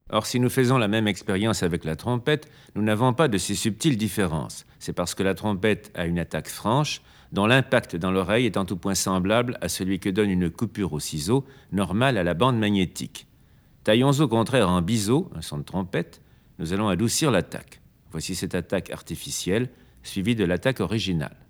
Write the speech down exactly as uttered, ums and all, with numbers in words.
Or, si nous faisons la même expérience avec la trompette, nous n'avons pas de ces subtiles différences. C'est parce que la trompette a une attaque franche, dont l'impact dans l'oreille est en tout point semblable à celui que donne une coupure au ciseau, normale à la bande magnétique. Taillons au contraire en biseau, un son de trompette, nous allons adoucir l'attaque. Voici cette attaque artificielle, suivie de l'attaque originale.